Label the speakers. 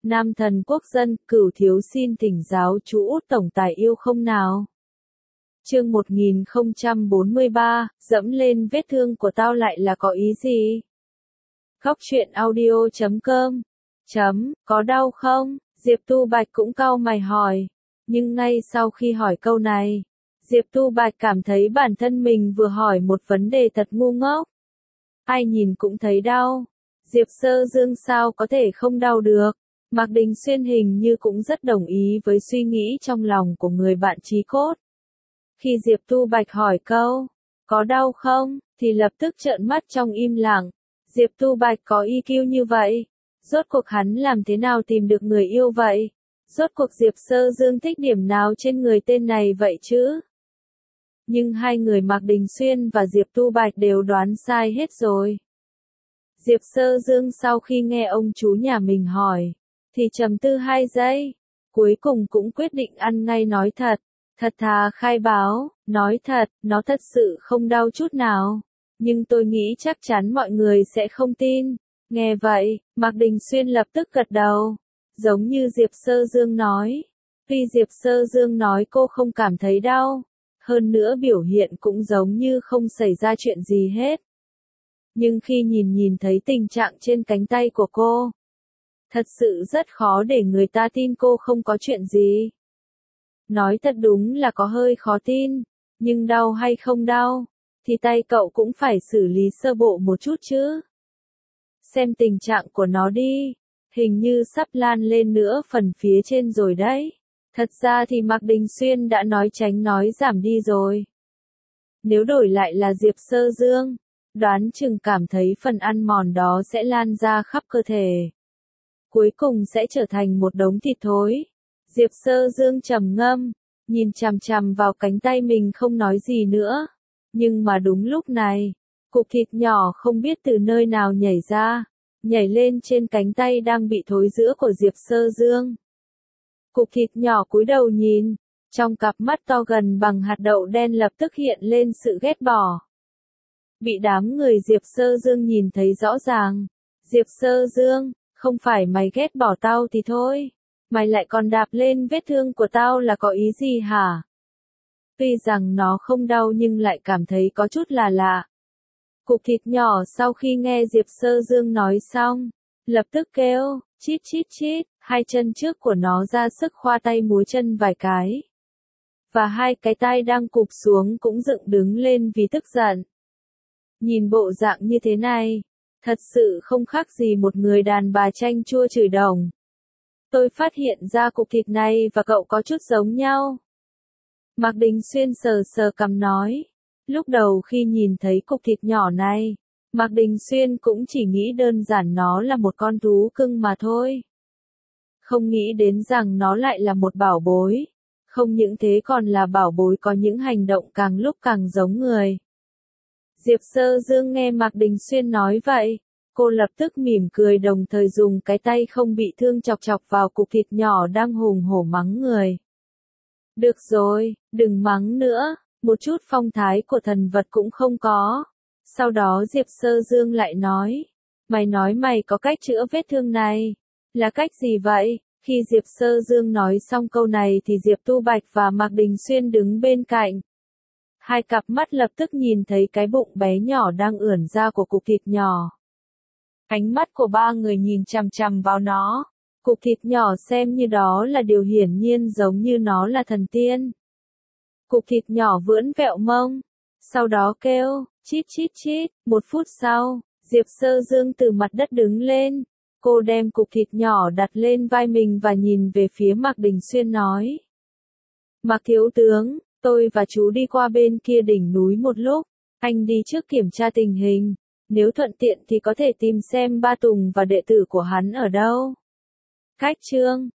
Speaker 1: Nam thần quốc dân, Cửu thiếu xin thỉnh giáo chú Út tổng tài yêu không nào. Chương 1043, dẫm lên vết thương của tao lại là có ý gì? Góc truyện audio.com. Có đau không? Diệp Tu Bạch cũng cau mày hỏi. Nhưng ngay sau khi hỏi câu này, Diệp Tu Bạch cảm thấy bản thân mình vừa hỏi một vấn đề thật ngu ngốc. Ai nhìn cũng thấy đau. Diệp Sơ Dương sao có thể không đau được? Mạc Đình Xuyên hình như cũng rất đồng ý với suy nghĩ trong lòng của người bạn chí cốt. Khi Diệp Tu Bạch hỏi câu, có đau không, thì lập tức trợn mắt trong im lặng. Diệp Tu Bạch có EQ như vậy? Rốt cuộc hắn làm thế nào tìm được người yêu vậy? Rốt cuộc Diệp Sơ Dương thích điểm nào trên người tên này vậy chứ? Nhưng hai người Mạc Đình Xuyên và Diệp Tu Bạch đều đoán sai hết rồi. Diệp Sơ Dương sau khi nghe ông chú nhà mình hỏi, thì trầm tư 2 giây, cuối cùng cũng quyết định ăn ngay nói thật, thật thà khai báo, nói thật, nó thật sự không đau chút nào, nhưng tôi nghĩ chắc chắn mọi người sẽ không tin. Nghe vậy, Mạc Đình Xuyên lập tức gật đầu, giống như Diệp Sơ Dương nói. Tuy Diệp Sơ Dương nói cô không cảm thấy đau, hơn nữa biểu hiện cũng giống như không xảy ra chuyện gì hết. Nhưng khi nhìn thấy tình trạng trên cánh tay của cô, thật sự rất khó để người ta tin cô không có chuyện gì. Nói thật đúng là có hơi khó tin, nhưng đau hay không đau, thì tay cậu cũng phải xử lý sơ bộ một chút chứ. Xem tình trạng của nó đi, hình như sắp lan lên nữa phần phía trên rồi đấy. Thật ra thì Mạc Đình Xuyên đã nói tránh nói giảm đi rồi. Nếu đổi lại là Diệp Sơ Dương, đoán chừng cảm thấy phần ăn mòn đó sẽ lan ra khắp cơ thể. Cuối cùng sẽ trở thành một đống thịt thối. Diệp Sơ Dương trầm ngâm, nhìn chằm chằm vào cánh tay mình không nói gì nữa. Nhưng mà đúng lúc này, cục thịt nhỏ không biết từ nơi nào nhảy ra, nhảy lên trên cánh tay đang bị thối rữa của Diệp Sơ Dương. Cục thịt nhỏ cúi đầu nhìn, trong cặp mắt to gần bằng hạt đậu đen lập tức hiện lên sự ghét bỏ. Bị đám người Diệp Sơ Dương nhìn thấy rõ ràng. Diệp Sơ Dương, không phải mày ghét bỏ tao thì thôi, mày lại còn đạp lên vết thương của tao là có ý gì hả? Tuy rằng nó không đau nhưng lại cảm thấy có chút là lạ. Cục thịt nhỏ sau khi nghe Diệp Sơ Dương nói xong, lập tức kêu, chít chít chít, hai chân trước của nó ra sức khoa tay múa chân vài cái. Và hai cái tai đang cụp xuống cũng dựng đứng lên vì tức giận. Nhìn bộ dạng như thế này, thật sự không khác gì một người đàn bà chanh chua chửi đồng. Tôi phát hiện ra cục thịt này và cậu có chút giống nhau. Mạc Đình Xuyên sờ sờ cằm nói. Lúc đầu khi nhìn thấy cục thịt nhỏ này, Mạc Đình Xuyên cũng chỉ nghĩ đơn giản nó là một con thú cưng mà thôi. Không nghĩ đến rằng nó lại là một bảo bối. Không những thế còn là bảo bối có những hành động càng lúc càng giống người. Diệp Sơ Dương nghe Mạc Đình Xuyên nói vậy, cô lập tức mỉm cười đồng thời dùng cái tay không bị thương chọc chọc vào cục thịt nhỏ đang hùng hổ mắng người. Được rồi, đừng mắng nữa, một chút phong thái của thần vật cũng không có. Sau đó Diệp Sơ Dương lại nói mày có cách chữa vết thương này. Là cách gì vậy? Khi Diệp Sơ Dương nói xong câu này thì Diệp Tu Bạch và Mạc Đình Xuyên đứng bên cạnh. Hai cặp mắt lập tức nhìn thấy cái bụng bé nhỏ đang ưỡn ra của cục thịt nhỏ. Ánh mắt của ba người nhìn chằm chằm vào nó. Cục thịt nhỏ xem như đó là điều hiển nhiên giống như nó là thần tiên. Cục thịt nhỏ vưỡn vẹo mông. Sau đó kêu, chít chít chít. 1 phút sau, Diệp Sơ Dương từ mặt đất đứng lên. Cô đem cục thịt nhỏ đặt lên vai mình và nhìn về phía Mạc Đình Xuyên nói. Mạc thiếu tướng, tôi và chú đi qua bên kia đỉnh núi một lúc. Anh đi trước kiểm tra tình hình. Nếu thuận tiện thì có thể tìm xem Ba Tùng và đệ tử của hắn ở đâu. Cách chương